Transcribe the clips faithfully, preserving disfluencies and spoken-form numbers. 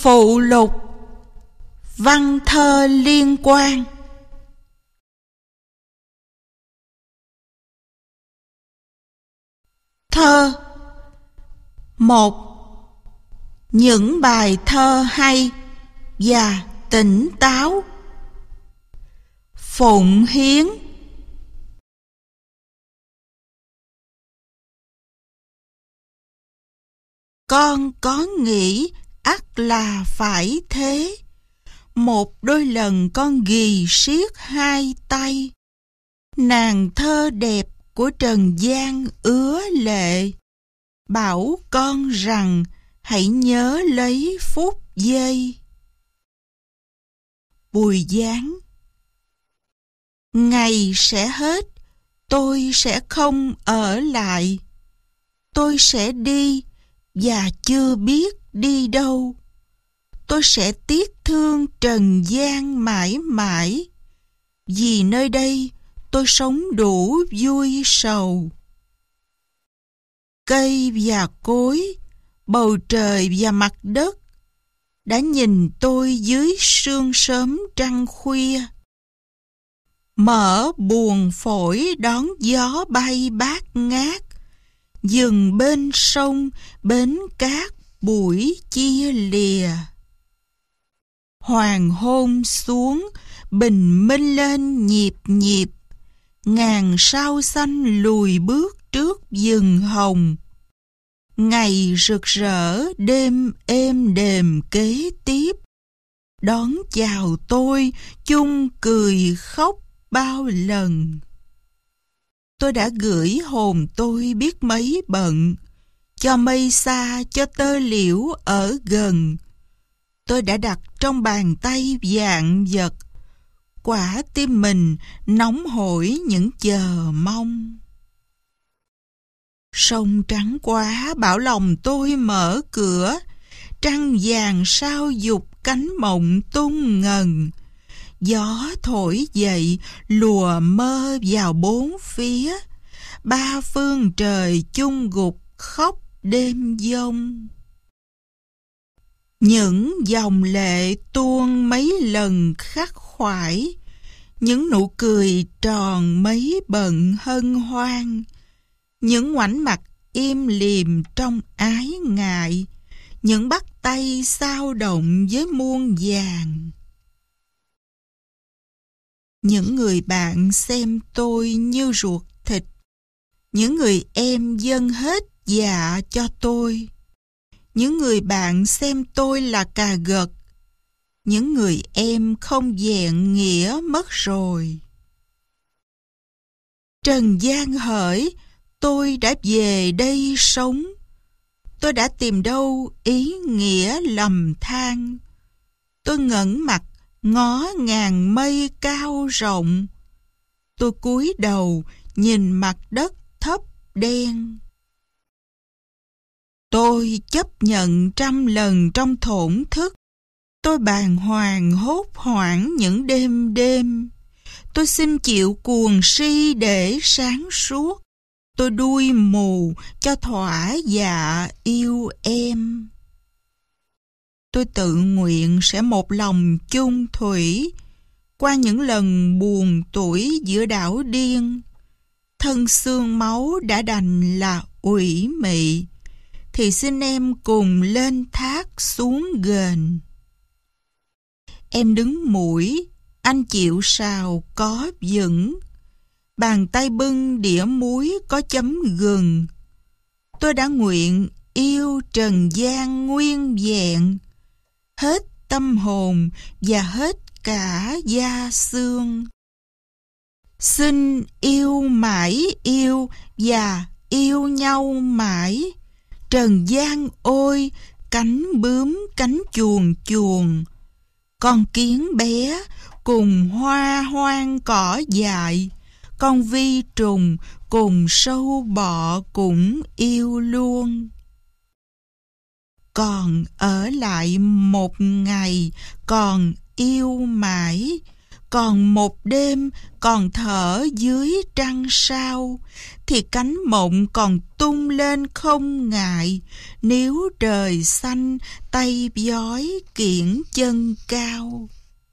Phụ lục. Văn thơ liên quan. Thơ. Một. Những bài thơ hay và tỉnh táo. Phụng hiến. Con có nghĩ ắt là phải thế. Một đôi lần con ghì siết hai tay. Nàng thơ đẹp của trần gian ứa lệ, bảo con rằng hãy nhớ lấy phút giây. Bùi Giáng. Ngày sẽ hết, tôi sẽ không ở lại. Tôi sẽ đi và chưa biết đi đâu. Tôi sẽ tiếc thương trần gian mãi mãi, vì nơi đây tôi sống đủ vui sầu. Cây và cối, bầu trời và mặt đất đã nhìn tôi dưới sương sớm trăng khuya. Mở buồng phổi đón gió bay bát ngát, dừng bên sông bến cát buổi chia lìa. Hoàng hôn xuống, bình minh lên nhịp nhịp, ngàn sao xanh lùi bước trước rừng hồng. Ngày rực rỡ đêm êm đềm kế tiếp, đón chào tôi chung cười khóc bao lần. Tôi đã gửi hồn tôi biết mấy bận, cho mây xa cho tơ liễu ở gần. Tôi đã đặt trong bàn tay vạn vật, quả tim mình nóng hổi những chờ mong. Sông trắng quá bảo lòng tôi mở cửa, trăng vàng sao dục cánh mộng tung ngần. Gió thổi dậy lùa mơ vào bốn phía, ba phương trời chung gục khóc đêm giông. Những dòng lệ tuôn mấy lần khắc khoải, những nụ cười tròn mấy bận hân hoan, những ngoảnh mặt im lìm trong ái ngại, những bắt tay sao động với muôn vàng. Những người bạn xem tôi như ruột thịt, những người em dâng hết dạ cho tôi. Những người bạn xem tôi là cà gật, những người em không vẹn nghĩa mất rồi. Trần gian hỡi, tôi đã về đây sống. Tôi đã tìm đâu ý nghĩa lầm than. Tôi ngẩng mặt ngó ngàn mây cao rộng. Tôi cúi đầu nhìn mặt đất thấp đen. Tôi chấp nhận trăm lần trong thổn thức. Tôi bàng hoàng hốt hoảng những đêm đêm. Tôi xin chịu cuồng si để sáng suốt. Tôi đuôi mù cho thỏa dạ yêu em. Tôi tự nguyện sẽ một lòng chung thủy qua những lần buồn tuổi giữa đảo điên. Thân xương máu đã đành là ủy mị, thì xin em cùng lên thác xuống ghềnh. Em đứng mũi, anh chịu sào có vững. Bàn tay bưng đĩa muối có chấm gừng. Tôi đã nguyện yêu trần gian nguyên vẹn, hết tâm hồn và hết cả da xương. Xin yêu mãi yêu và yêu nhau mãi. Trần gian ôi, cánh bướm cánh chuồn chuồn. Con kiến bé cùng hoa hoang cỏ dại, con vi trùng cùng sâu bọ cũng yêu luôn. Còn ở lại một ngày, còn yêu mãi, Còn một đêm còn thở dưới trăng sao, thì cánh mộng còn tung lên không ngại, nếu trời xanh tay vói kiển chân cao.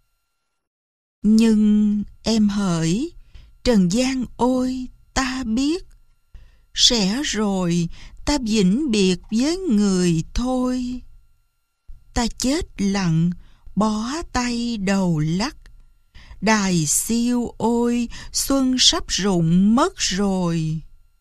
Nhưng em hỡi, trần gian ôi ta biết, sẽ rồi ta vĩnh biệt với người thôi. Ta chết lặng, bó tay đầu lắc, đài siêu ôi xuân sắp rụng mất rồi.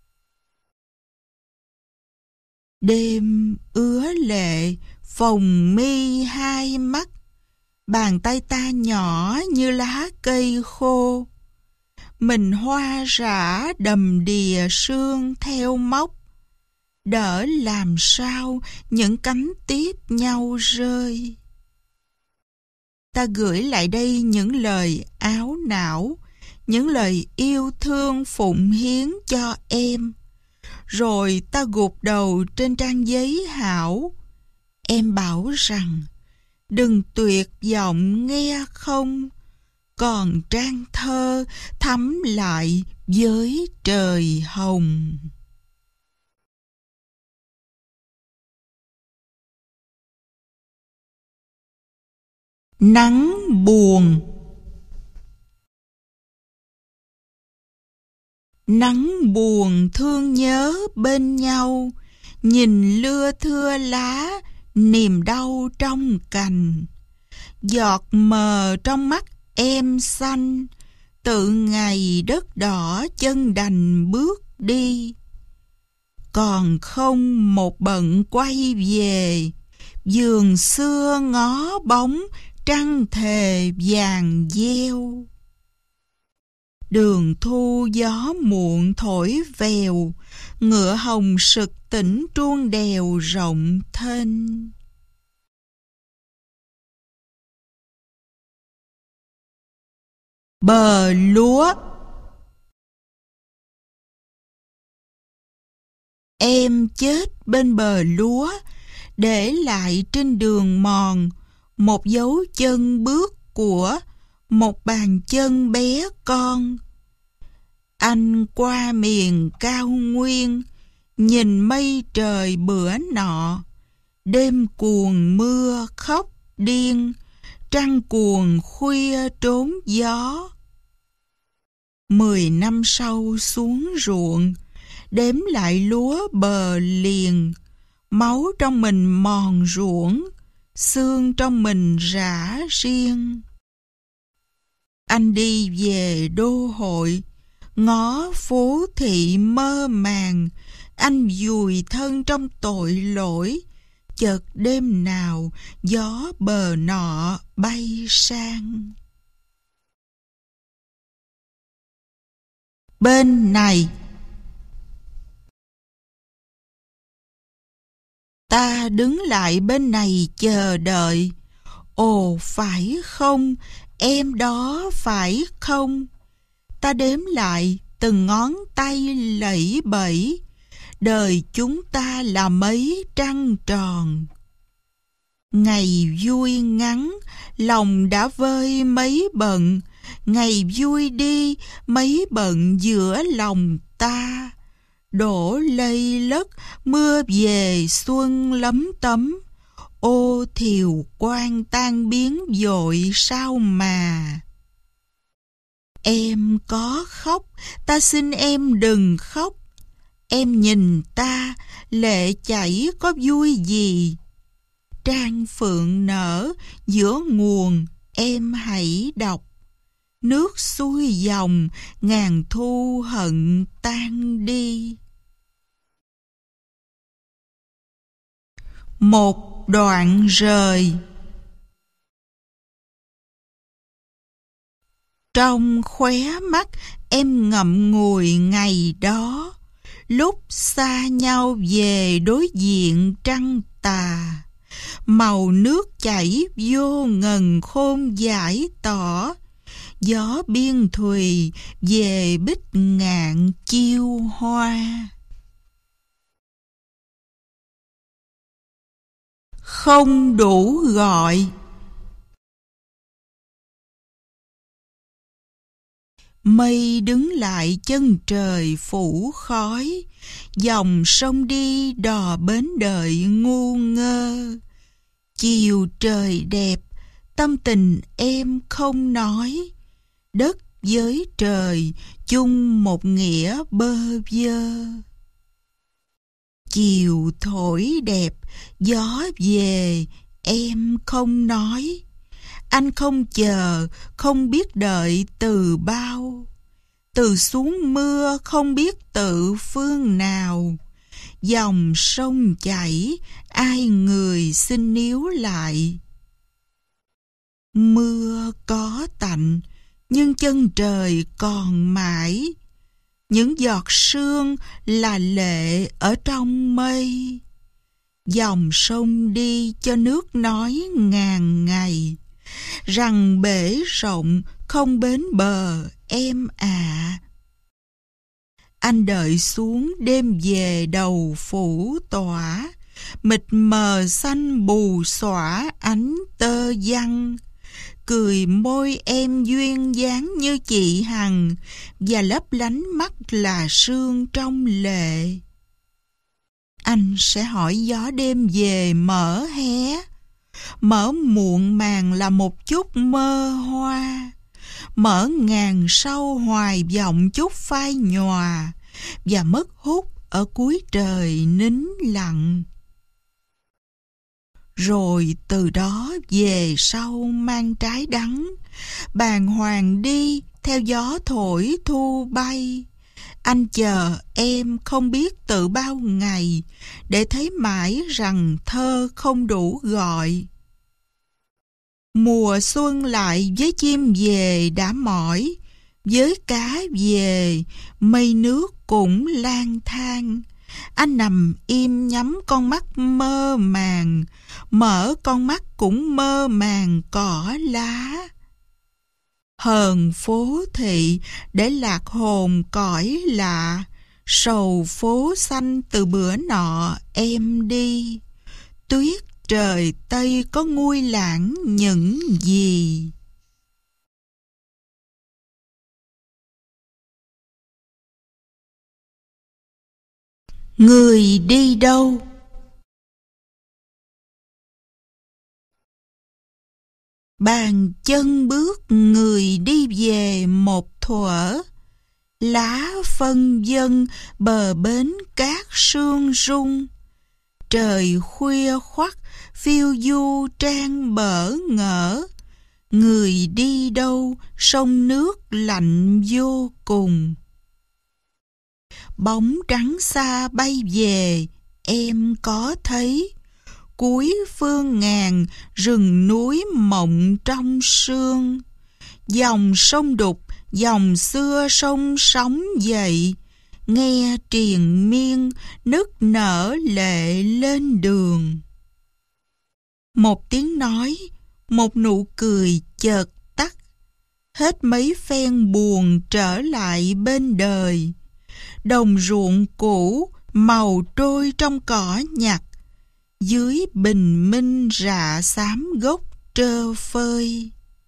Đêm ứa lệ phồng mi hai mắt, bàn tay ta nhỏ như lá cây khô, mình hoa rã đầm đìa sương theo móc, đỡ làm sao những cánh tiếp nhau rơi. Ta gửi lại đây những lời áo não, những lời yêu thương phụng hiến cho em. Rồi ta gục đầu trên trang giấy hảo. Em bảo rằng, đừng tuyệt vọng nghe không, còn trang thơ thắm lại với trời hồng. Nắng buồn. Nắng buồn thương nhớ bên nhau, nhìn lưa thưa lá, niềm đau trong cành. Giọt mờ trong mắt em xanh, tự ngày đất đỏ chân đành bước đi. Còn không một bận quay về, vườn xưa ngó bóng trăng thề vàng gieo. Đường thu gió muộn thổi vèo, ngựa hồng sực tỉnh truông đèo rộng thênh. Bờ lúa. Em chết bên bờ lúa, để lại trên đường mòn một dấu chân bước của một bàn chân bé con. Anh qua miền cao nguyên, nhìn mây trời bữa nọ, đêm cuồng mưa khóc điên, trăng cuồng khuya trốn gió. Mười năm sau xuống ruộng, đếm lại lúa bờ liền, máu trong mình mòn ruộng, xương trong mình rã riêng. Anh đi về đô hội, ngó phố thị mơ màng, anh vùi thân trong tội lỗi, chợt đêm nào gió bờ nọ bay sang. Bên này. Ta đứng lại bên này chờ đợi. Ồ phải không, em đó phải không? Ta đếm lại từng ngón tay lẫy bẫy, đời chúng ta là mấy trăng tròn. Ngày vui ngắn, lòng đã vơi mấy bận, ngày vui đi, mấy bận giữa lòng ta. Đổ lây lất, mưa về xuân lấm tấm, ô thiều quang tan biến vội sao mà. Em có khóc, ta xin em đừng khóc. Em nhìn ta, lệ chảy có vui gì. Trang phượng nở giữa nguồn, em hãy đọc. Nước xuôi dòng, ngàn thu hận tan đi. Một đoạn rời. Trong khóe mắt em ngậm ngùi ngày đó, lúc xa nhau về đối diện trăng tà. Màu nước chảy vô ngần khôn giải tỏ, gió biên thùy về bích ngạn chiêu hoa. Không đủ gọi. Mây đứng lại chân trời phủ khói, dòng sông đi đò bến đợi ngu ngơ. Chiều trời đẹp, tâm tình em không nói, đất với trời chung một nghĩa bơ vơ. Chiều thổi đẹp, gió về, em không nói, anh không chờ, không biết đợi từ bao. Từ xuống mưa không biết tự phương nào, dòng sông chảy, ai người xin níu lại. Mưa có tạnh, nhưng chân trời còn mãi, những giọt sương là lệ ở trong mây. Dòng sông đi cho nước nói ngàn ngày, rằng bể rộng không bến bờ em à. Anh đợi xuống đêm về đầu phủ tỏa, mịt mờ xanh bù xõa ánh tơ văng. Cười môi em duyên dáng như chị Hằng, và lấp lánh mắt là sương trong lệ. Anh sẽ hỏi gió đêm về mở hé, mở muộn màng là một chút mơ hoa, mở ngàn sâu hoài vọng chút phai nhòa, và mất hút ở cuối trời nín lặng. Rồi từ đó về sau mang trái đắng, bàng hoàng đi theo gió thổi thu bay. Anh chờ em không biết từ bao ngày, để thấy mãi rằng thơ không đủ gọi. Mùa xuân lại với chim về đã mỏi, với cá về mây nước cũng lang thang. Anh nằm im nhắm con mắt mơ màng, mở con mắt cũng mơ màng cỏ lá. Hờn phố thị để lạc hồn cõi lạ, sầu phố xanh từ bữa nọ em đi. Tuyết trời Tây có nguôi lãng những gì? Người đi đâu? Bàn chân bước người đi về một thuở, lá phân vân bờ bến cát sương rung. Trời khuya khoắt phiêu du trang bỡ ngỡ, người đi đâu sông nước lạnh vô cùng. Bóng trắng xa bay về em có thấy, cuối phương ngàn rừng núi mộng trong sương. Dòng sông đục, dòng xưa sông sóng dậy, nghe triền miên nức nở lệ lên đường. Một tiếng nói, một nụ cười chợt tắt, hết mấy phen buồn trở lại bên đời. Đồng ruộng cũ màu trôi trong cỏ nhặt, dưới bình minh rạ xám gốc trơ phơi.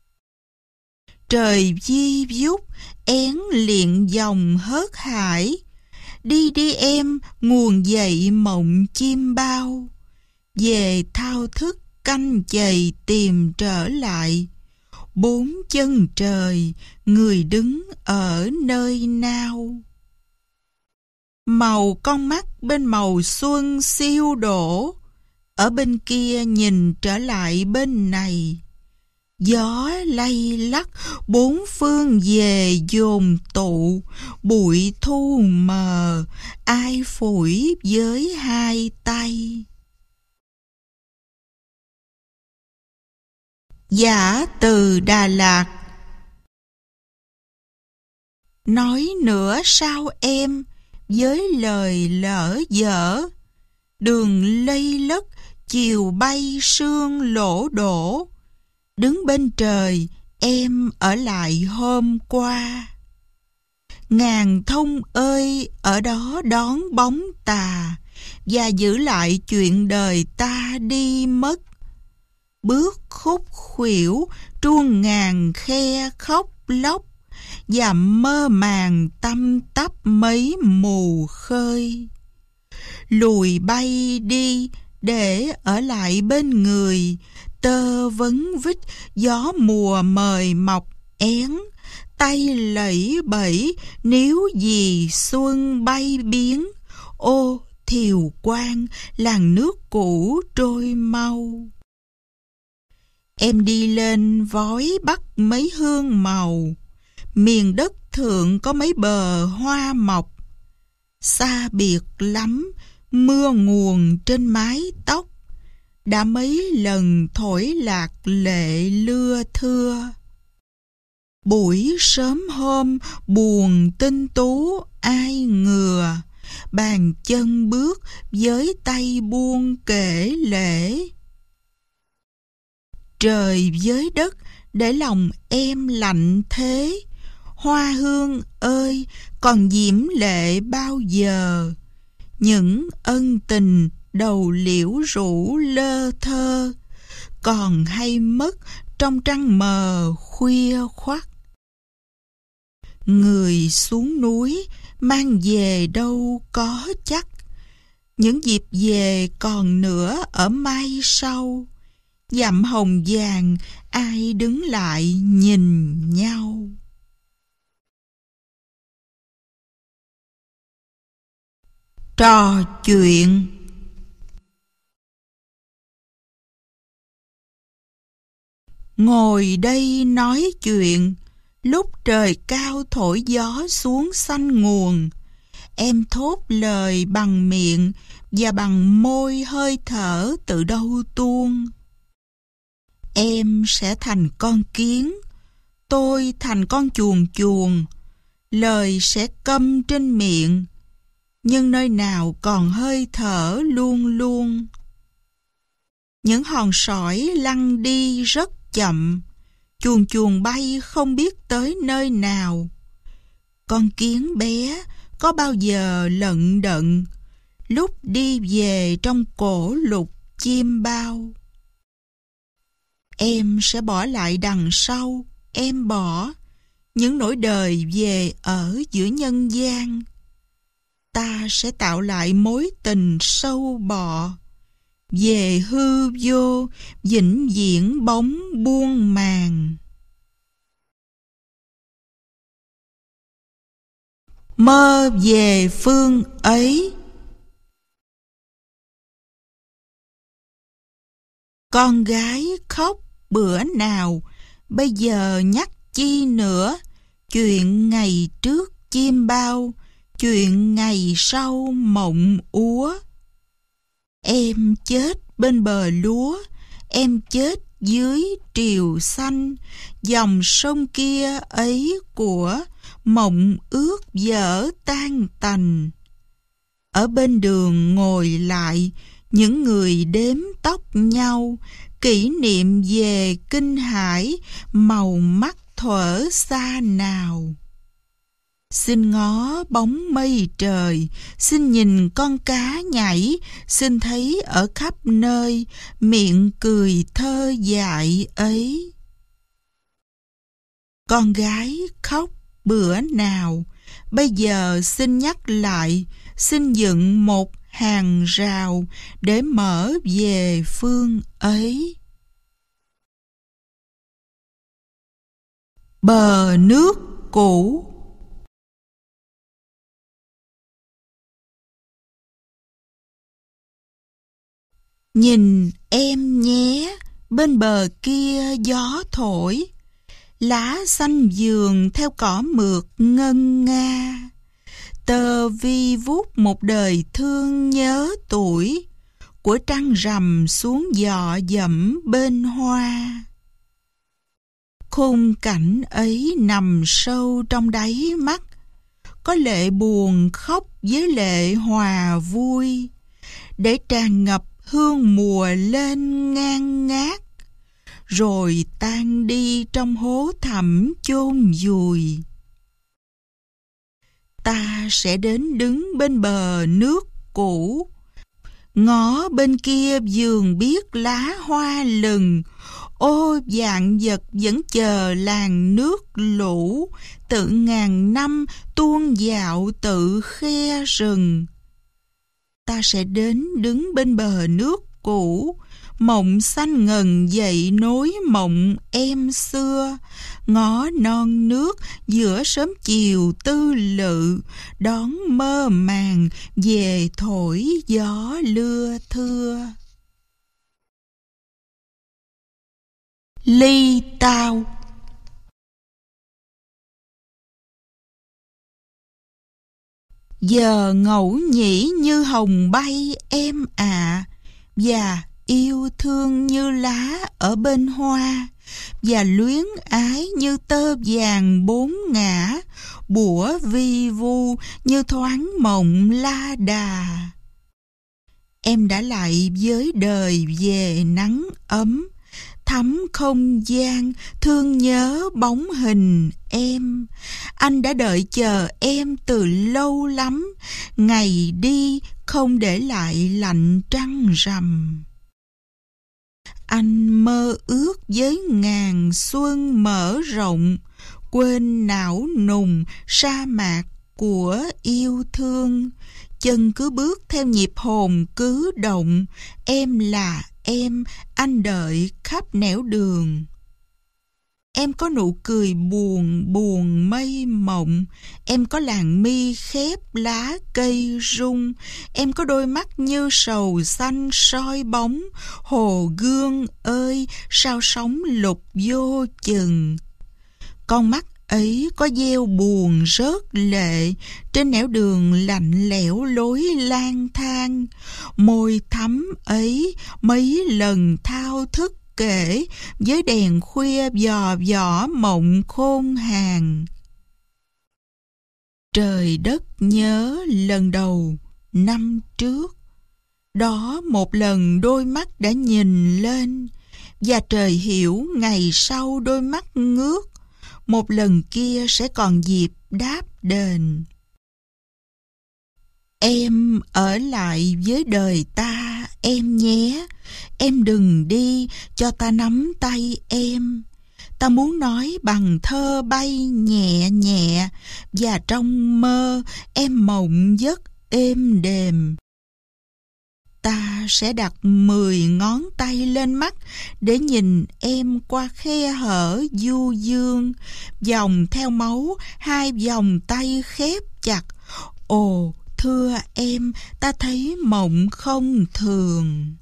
Trời vi vút én liệng dòng hớt hải, đi đi em nguồn dậy mộng chim bao. Về thao thức canh chày tìm trở lại, bốn chân trời người đứng ở nơi nào. Màu con mắt bên màu xuân siêu đổ, ở bên kia nhìn trở lại bên này. Gió lay lắc bốn phương về dồn tụ, bụi thu mờ ai phủi với hai tay. Giả từ Đà Lạt. Nói nữa sao em với lời lỡ dở, đường lây lất chiều bay sương lỗ đổ. Đứng bên trời em ở lại hôm qua, ngàn thông ơi ở đó đón bóng tà, và giữ lại chuyện đời ta đi mất. Bước khúc khuỷu truông ngàn khe khóc lóc, dặm mơ màng tăm tắp mấy mù khơi. Lùi bay đi để ở lại bên người, tơ vấn vít gió mùa mời mọc én, tay lẫy bẫy níu gì xuân bay biến. Ô Thiều Quang, làn nước cũ trôi mau. Em đi lên vói bắt mấy hương màu, miền đất thượng có mấy bờ hoa mọc. Xa biệt lắm, mưa nguồn trên mái tóc, đã mấy lần thổi lạc lệ lưa thưa. Buổi sớm hôm buồn tinh tú ai ngừa, bàn chân bước với tay buông kể lễ. Trời với đất để lòng em lạnh thế, hoa hương ơi còn diễm lệ bao giờ. Những ân tình đầu liễu rũ lơ thơ, còn hay mất trong trăng mờ khuya khoắt. Người xuống núi mang về đâu có chắc, những dịp về còn nữa ở mai sau. Dặm hồng vàng ai đứng lại nhìn nhau. Trò chuyện. Ngồi đây nói chuyện, lúc trời cao thổi gió xuống xanh nguồn. Em thốt lời bằng miệng và bằng môi hơi thở từ đâu tuôn. Em sẽ thành con kiến, tôi thành con chuồn chuồn. Lời sẽ câm trên miệng, nhưng nơi nào còn hơi thở luôn luôn. Những hòn sỏi lăn đi rất chậm, chuồn chuồn bay không biết tới nơi nào. Con kiến bé có bao giờ lận đận, lúc đi về trong cổ lục chim bao. Em sẽ bỏ lại đằng sau, em bỏ những nỗi đời về ở giữa nhân gian. Ta sẽ tạo lại mối tình sâu bọ, về hư vô vĩnh viễn bóng buông màn. Mơ về phương ấy. Con gái khóc bữa nào, bây giờ nhắc chi nữa. Chuyện ngày trước chim bao, chuyện ngày sau mộng úa. Em chết bên bờ lúa, em chết dưới triều xanh. Dòng sông kia ấy của mộng ước dở tan tành. Ở bên đường ngồi lại, những người đếm tóc nhau, kỷ niệm về kinh hải, màu mắt thuở xa nào. Xin ngó bóng mây trời, xin nhìn con cá nhảy, xin thấy ở khắp nơi miệng cười thơ dại ấy. Con gái khóc bữa nào, bây giờ xin nhắc lại, xin dựng một hàng rào để mở về phương ấy. Bờ nước cũ. Nhìn em nhé, bên bờ kia gió thổi, lá xanh vườn theo cỏ mượt ngân nga. Tơ vi vút một đời thương nhớ tuổi, của trăng rằm xuống dọ dẫm bên hoa. Khung cảnh ấy nằm sâu trong đáy mắt, có lệ buồn khóc với lệ hòa vui, để tràn ngập hương mùa lên ngang ngát, rồi tan đi trong hố thẳm chôn vùi. Ta sẽ đến đứng bên bờ nước cũ, ngó bên kia vườn biếc lá hoa lừng. Ô vạn vật vẫn chờ làn nước lũ, tự ngàn năm tuôn dạo tự khe rừng. Ta sẽ đến đứng bên bờ nước cũ, mộng xanh ngần dậy nối mộng em xưa. Ngó non nước giữa sớm chiều tư lự, đón mơ màng về thổi gió lưa thưa. Ly tao. Giờ ngẫu nhĩ như hồng bay em ạ, và yêu thương như lá ở bên hoa, và luyến ái như tơ vàng bốn ngã, bủa vi vu như thoáng mộng la đà. Em đã lại với đời về nắng ấm, thắm không gian thương nhớ bóng hình em. Anh đã đợi chờ em từ lâu lắm, ngày đi không để lại lạnh trăng rằm. Anh mơ ước với ngàn xuân mở rộng, quên não nùng sa mạc của yêu thương. Chân cứ bước theo nhịp hồn cứ động, em là em, anh đợi khắp nẻo đường. Em có nụ cười buồn buồn mây mộng, em có làn mi khép lá cây rung, em có đôi mắt như sầu xanh soi bóng. Hồ Gương ơi, sao sóng lục vô chừng. Con mắt ấy có gieo buồn rớt lệ, trên nẻo đường lạnh lẽo lối lang thang. Môi thắm ấy mấy lần thao thức kể, với đèn khuya dò dỏ mộng khôn hàng. Trời đất nhớ lần đầu năm trước, đó một lần đôi mắt đã nhìn lên, và trời hiểu ngày sau đôi mắt ngước, một lần kia sẽ còn dịp đáp đền. Em ở lại với đời ta em nhé, em đừng đi cho ta nắm tay em. Ta muốn nói bằng thơ bay nhẹ nhẹ, và trong mơ em mộng giấc êm đềm. Ta sẽ đặt mười ngón tay lên mắt để nhìn em qua khe hở du dương, vòng theo máu hai vòng tay khép chặt. Ồ, thưa em, ta thấy mộng không thường.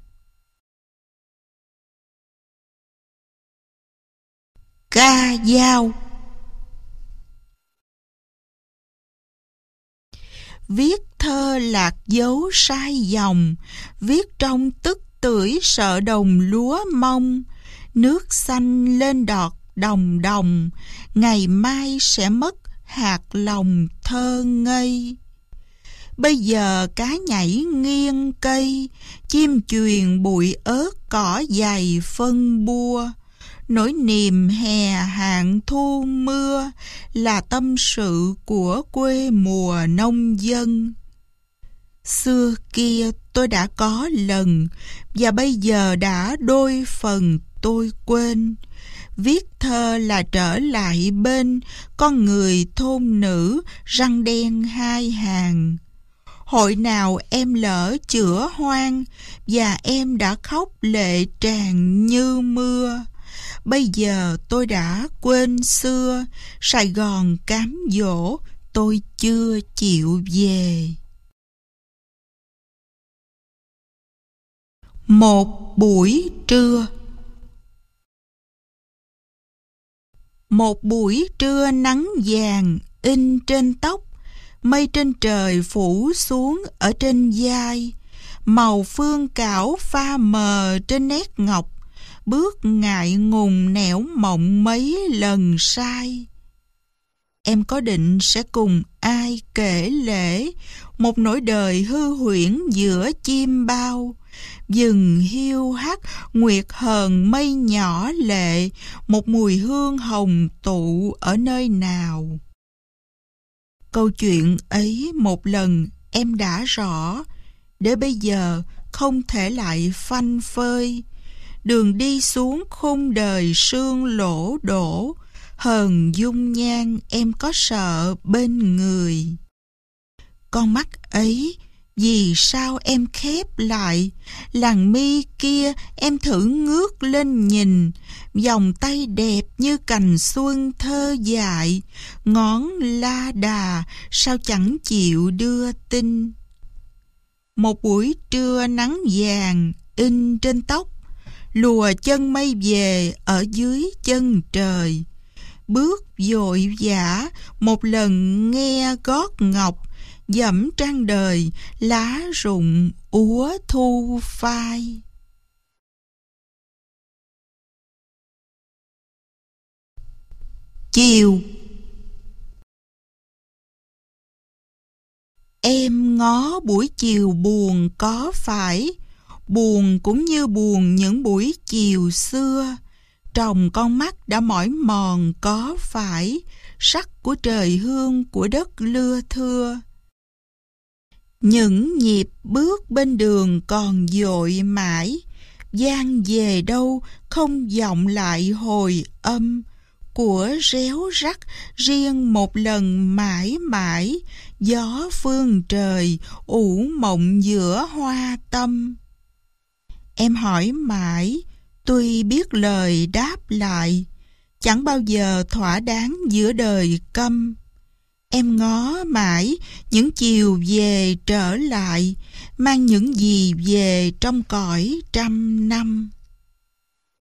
Ca dao. Viết thơ lạc dấu sai dòng, viết trong tức tưởi sợ đồng lúa mông. Nước xanh lên đọt đồng đồng, ngày mai sẽ mất hạt lòng thơ ngây. Bây giờ cá nhảy nghiêng cây, chim chuyền bụi ớt cỏ dày phân bua. Nỗi niềm hè hạn thu mưa là tâm sự của quê mùa nông dân. Xưa kia tôi đã có lần, và bây giờ đã đôi phần tôi quên. Viết thơ là trở lại bên con người thôn nữ răng đen hai hàng. Hội nào em lỡ chữa hoang, và em đã khóc lệ tràn như mưa. Bây giờ tôi đã quên xưa, Sài Gòn cám dỗ tôi chưa chịu về. Một buổi trưa. Một buổi trưa nắng vàng in trên tóc, mây trên trời phủ xuống ở trên vai, màu phương cảo pha mờ trên nét ngọc, bước ngại ngùng nẻo mộng mấy lần sai. Em có định sẽ cùng ai kể lễ một nỗi đời hư huyễn giữa chim bao, rừng hiu hắt nguyệt hờn mây nhỏ lệ, một mùi hương hồng tụ ở nơi nào? Câu chuyện ấy một lần em đã rõ, để bây giờ không thể lại phanh phơi. đường đi xuống khung đời sương lỗ đổ, hờn dung nhan em có sợ bên người. Con mắt ấy, vì sao em khép lại? Làn mi kia em thử ngước lên nhìn, vòng tay đẹp như cành xuân thơ dại, ngón la đà sao chẳng chịu đưa tin. Một buổi trưa nắng vàng in trên tóc, lùa chân mây về ở dưới chân trời. Bước vội vã một lần nghe gót ngọc, dẫm trang đời lá rụng úa thu phai. Chiều. Em ngó buổi chiều buồn có phải, buồn cũng như buồn những buổi chiều xưa. Tròng con mắt đã mỏi mòn có phải, sắc của trời hương của đất lưa thưa. Những nhịp bước bên đường còn dội mãi, vang về đâu không vọng lại hồi âm của réo rắt riêng một lần mãi mãi, gió phương trời ủ mộng giữa hoa tâm. Em hỏi mãi, tuy biết lời đáp lại, chẳng bao giờ thỏa đáng giữa đời câm. Em ngó mãi những chiều về trở lại, mang những gì về trong cõi trăm năm.